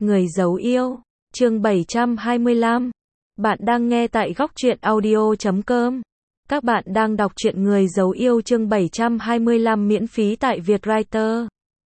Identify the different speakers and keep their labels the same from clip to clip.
Speaker 1: Người giấu yêu, chương 725. Bạn đang nghe tại góc truyện audio.com. Các bạn đang đọc truyện Người giấu yêu chương 725 miễn phí tại Vietwriter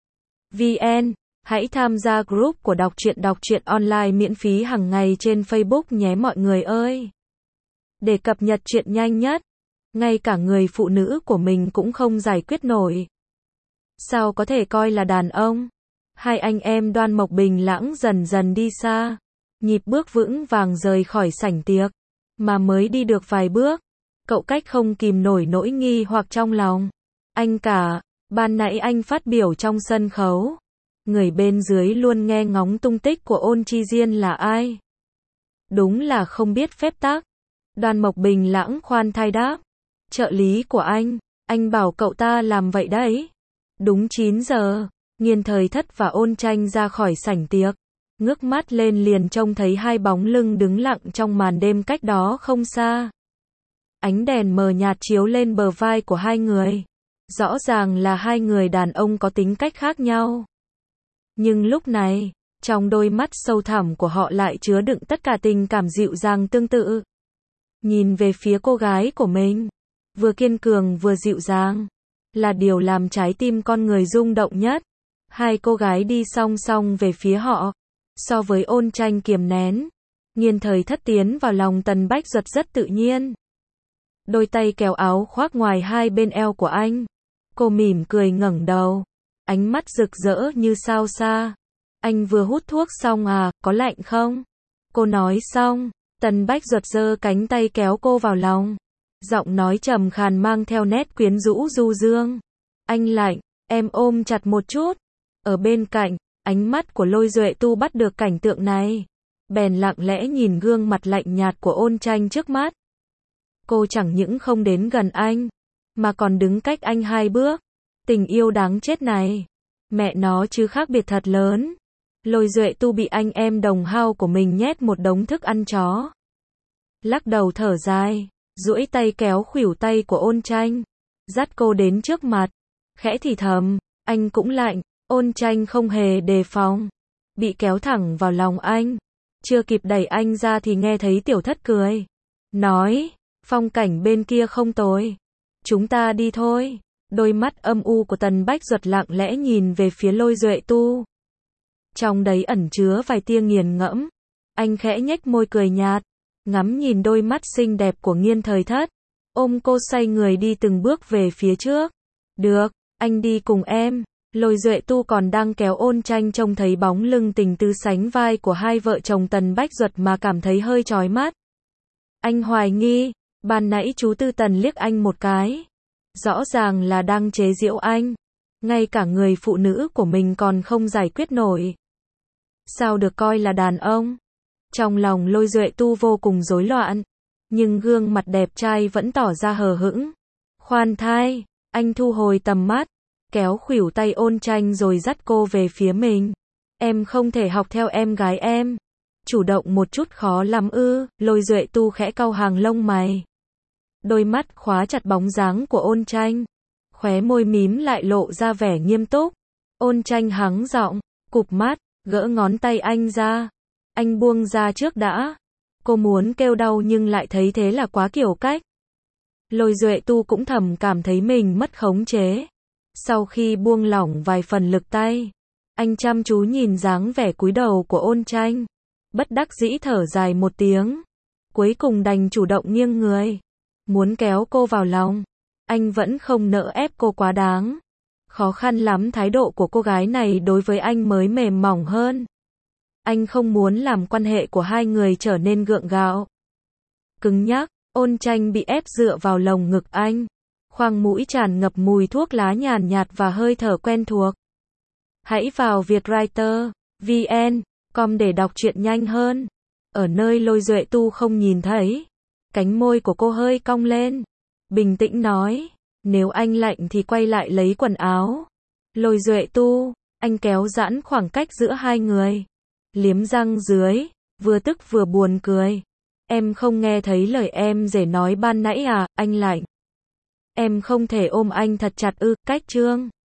Speaker 1: VN. Hãy tham gia group của đọc truyện online miễn phí hàng ngày trên Facebook nhé mọi người ơi. Để cập nhật truyện nhanh nhất, ngay cả người phụ nữ của mình cũng không giải quyết nổi. Sao có thể coi là đàn ông? Hai anh em Đoan Mộc Bình Lãng dần dần đi xa, nhịp bước vững vàng rời khỏi sảnh tiệc, mà mới đi được vài bước, cậu cách không kìm nổi nỗi nghi hoặc trong lòng. Anh cả, ban nãy anh phát biểu trong sân khấu, người bên dưới luôn nghe ngóng tung tích của Ôn Chi Diên là ai? Đúng là không biết phép tắc. Đoan Mộc Bình Lãng khoan thai đáp, trợ lý của anh bảo cậu ta làm vậy đấy. Đúng 9 giờ. Nghiên Thời Thất và Ôn Tranh ra khỏi sảnh tiệc, ngước mắt lên liền trông thấy hai bóng lưng đứng lặng trong màn đêm cách đó không xa. Ánh đèn mờ nhạt chiếu lên bờ vai của hai người. Rõ ràng là hai người đàn ông có tính cách khác nhau. Nhưng lúc này, trong đôi mắt sâu thẳm của họ lại chứa đựng tất cả tình cảm dịu dàng tương tự. Nhìn về phía cô gái của mình, vừa kiên cường vừa dịu dàng, là điều làm trái tim con người rung động nhất. Hai cô gái đi song song về phía họ. So với Ôn Tranh kiềm nén, Nghiên Thời Thất tiến vào lòng Tần Bách Duật rất tự nhiên. Đôi tay kéo áo khoác ngoài hai bên eo của anh. Cô mỉm cười ngẩng đầu, ánh mắt rực rỡ như sao xa. Anh vừa hút thuốc xong à, có lạnh không? Cô nói xong, Tần Bách Duật giơ cánh tay kéo cô vào lòng. Giọng nói trầm khàn mang theo nét quyến rũ du dương. Anh lạnh, em ôm chặt một chút. Ở bên cạnh, ánh mắt của Lôi Duệ Tu bắt được cảnh tượng này, bèn lặng lẽ nhìn gương mặt lạnh nhạt của Ôn Tranh trước mắt. Cô chẳng những không đến gần anh, mà còn đứng cách anh hai bước. Tình yêu đáng chết này, mẹ nó chứ khác biệt thật lớn. Lôi Duệ Tu bị anh em đồng hao của mình nhét một đống thức ăn chó. Lắc đầu thở dài, duỗi tay kéo khuỷu tay của Ôn Tranh, dắt cô đến trước mặt, khẽ thì thầm, anh cũng lạnh. Ôn Tranh không hề đề phòng, bị kéo thẳng vào lòng anh. Chưa kịp đẩy anh ra thì nghe thấy Tiểu Thất cười, nói, phong cảnh bên kia không tồi, chúng ta đi thôi. Đôi mắt âm u của Tần Bách Duật lặng lẽ nhìn về phía Lôi Duệ Tu, trong đấy ẩn chứa vài tia nghiền ngẫm. Anh khẽ nhếch môi cười nhạt, ngắm nhìn đôi mắt xinh đẹp của Nghiên Thời Thất, ôm cô xoay người đi từng bước về phía trước. Được, anh đi cùng em. Lôi Duệ Tu còn đang kéo Ôn Tranh trông thấy bóng lưng tình tứ sánh vai của hai vợ chồng Tần Bách Duật mà cảm thấy hơi chói mắt. Anh hoài nghi, ban nãy chú Tư Tần liếc anh một cái, rõ ràng là đang chế giễu anh. Ngay cả người phụ nữ của mình còn không giải quyết nổi, sao được coi là đàn ông? Trong lòng Lôi Duệ Tu vô cùng rối loạn, nhưng gương mặt đẹp trai vẫn tỏ ra hờ hững. Khoan thai, anh thu hồi tầm mắt, kéo khuỷu tay Ôn Tranh rồi dắt cô về phía mình. Em không thể học theo em gái em, chủ động một chút khó lắm ư? Lôi Duệ Tu khẽ cau hàng lông mày, đôi mắt khóa chặt bóng dáng của Ôn Tranh, khóe môi mím lại lộ ra vẻ nghiêm túc. Ôn Tranh hắng giọng, cụp mắt, gỡ ngón tay anh ra. Anh buông ra trước đã. Cô muốn kêu đau nhưng lại thấy thế là quá kiểu cách. Lôi Duệ Tu cũng thầm cảm thấy mình mất khống chế. Sau khi buông lỏng vài phần lực tay, anh chăm chú nhìn dáng vẻ cúi đầu của Ôn Tranh, bất đắc dĩ thở dài một tiếng, cuối cùng đành chủ động nghiêng người, muốn kéo cô vào lòng. Anh vẫn không nỡ ép cô quá đáng. Khó khăn lắm thái độ của cô gái này đối với anh mới mềm mỏng hơn. Anh không muốn làm quan hệ của hai người trở nên gượng gạo, cứng nhắc. Ôn Tranh bị ép dựa vào lồng ngực anh, khoang mũi tràn ngập mùi thuốc lá nhàn nhạt và hơi thở quen thuộc. Hãy vào Vietwriter VN.com để đọc truyện nhanh hơn. Ở nơi Lôi Duệ Tu không nhìn thấy, cánh môi của cô hơi cong lên, bình tĩnh nói, nếu anh lạnh thì quay lại lấy quần áo. Lôi Duệ Tu, anh kéo giãn khoảng cách giữa hai người, liếm răng dưới, vừa tức vừa buồn cười. Em không nghe thấy lời em rể nói ban nãy à, anh lạnh. Em không thể ôm anh thật chặt ư? Cách trương.